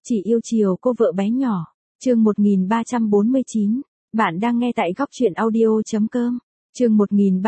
Chỉ yêu chiều cô vợ bé nhỏ. Chương 1349. Bạn đang nghe tại góc truyện audio.com. Chương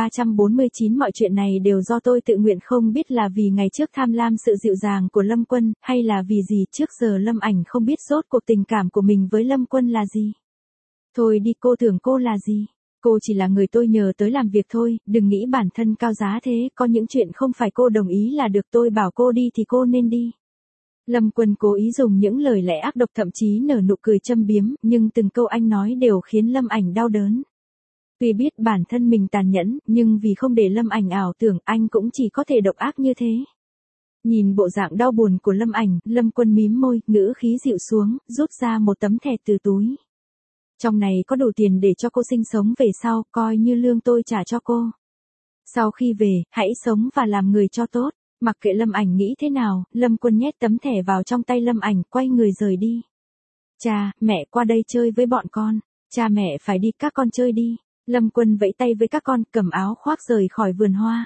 1349. Mọi chuyện này đều do tôi tự nguyện, không biết là vì ngày trước tham lam sự dịu dàng của Lâm Quân, hay là vì gì. Trước giờ Lâm Ảnh không biết rốt cuộc tình cảm của mình với Lâm Quân là gì. Thôi đi, cô tưởng cô là gì? Cô chỉ là người tôi nhờ tới làm việc thôi, đừng nghĩ bản thân cao giá thế, có những chuyện không phải cô đồng ý là được, tôi bảo cô đi thì cô nên đi. Lâm Quân cố ý dùng những lời lẽ ác độc, thậm chí nở nụ cười châm biếm, nhưng từng câu anh nói đều khiến Lâm Ảnh đau đớn. Tuy biết bản thân mình tàn nhẫn, nhưng vì không để Lâm Ảnh ảo tưởng, anh cũng chỉ có thể độc ác như thế. Nhìn bộ dạng đau buồn của Lâm Ảnh, Lâm Quân mím môi, ngữ khí dịu xuống, rút ra một tấm thẻ từ túi. Trong này có đủ tiền để cho cô sinh sống về sau, coi như lương tôi trả cho cô. Sau khi về, hãy sống và làm người cho tốt. Mặc kệ Lâm Ảnh nghĩ thế nào, Lâm Quân nhét tấm thẻ vào trong tay Lâm Ảnh, quay người rời đi. Cha, mẹ qua đây chơi với bọn con. Cha mẹ phải đi, các con chơi đi. Lâm Quân vẫy tay với các con, cầm áo khoác rời khỏi vườn hoa.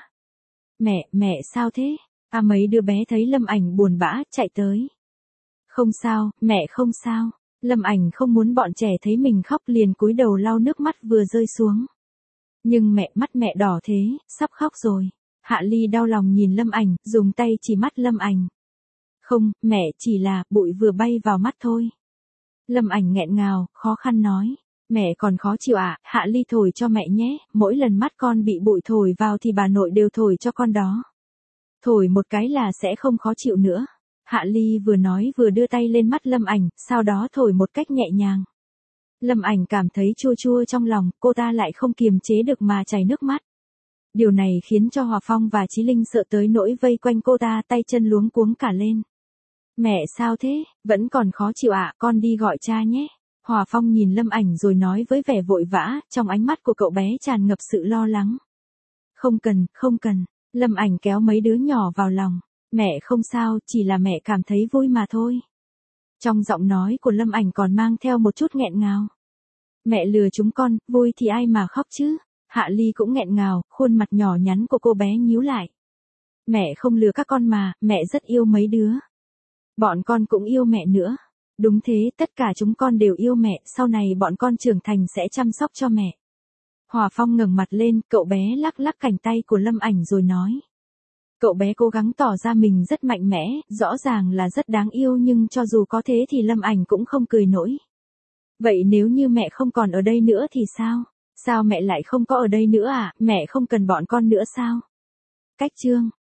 Mẹ sao thế? Mấy đứa bé thấy Lâm Ảnh buồn bã, chạy tới. Không sao, mẹ không sao. Lâm Ảnh không muốn bọn trẻ thấy mình khóc, liền cúi đầu lau nước mắt vừa rơi xuống. Nhưng mắt mẹ đỏ thế, sắp khóc rồi. Hạ Ly đau lòng nhìn Lâm Ảnh, dùng tay chỉ mắt Lâm Ảnh. Không, mẹ, chỉ là bụi vừa bay vào mắt thôi. Lâm Ảnh nghẹn ngào, khó khăn nói. Mẹ còn khó chịu ạ, Hạ Ly thổi cho mẹ nhé, mỗi lần mắt con bị bụi thổi vào thì bà nội đều thổi cho con đó. Thổi một cái là sẽ không khó chịu nữa. Hạ Ly vừa nói vừa đưa tay lên mắt Lâm Ảnh, sau đó thổi một cách nhẹ nhàng. Lâm Ảnh cảm thấy chua chua trong lòng, cô ta lại không kiềm chế được mà chảy nước mắt. Điều này khiến cho Hòa Phong và Chí Linh sợ tới nỗi vây quanh cô ta, tay chân luống cuống cả lên. Mẹ sao thế, vẫn còn khó chịu ạ, con đi gọi cha nhé. Hòa Phong nhìn Lâm Ảnh rồi nói với vẻ vội vã, trong ánh mắt của cậu bé tràn ngập sự lo lắng. Không cần, Lâm Ảnh kéo mấy đứa nhỏ vào lòng. Mẹ không sao, chỉ là mẹ cảm thấy vui mà thôi. Trong giọng nói của Lâm Ảnh còn mang theo một chút nghẹn ngào. Mẹ lừa chúng con, vui thì ai mà khóc chứ. Hạ Ly cũng nghẹn ngào, khuôn mặt nhỏ nhắn của cô bé nhíu lại. Mẹ không lừa các con mà, mẹ rất yêu mấy đứa. Bọn con cũng yêu mẹ nữa. Đúng thế, tất cả chúng con đều yêu mẹ, sau này bọn con trưởng thành sẽ chăm sóc cho mẹ. Hòa Phong ngẩng mặt lên, cậu bé lắc lắc cánh tay của Lâm Ảnh rồi nói. Cậu bé cố gắng tỏ ra mình rất mạnh mẽ, rõ ràng là rất đáng yêu, nhưng cho dù có thế thì Lâm Ảnh cũng không cười nổi. Vậy nếu như mẹ không còn ở đây nữa thì sao? Sao mẹ lại không có ở đây nữa à? Mẹ không cần bọn con nữa sao? Cách chương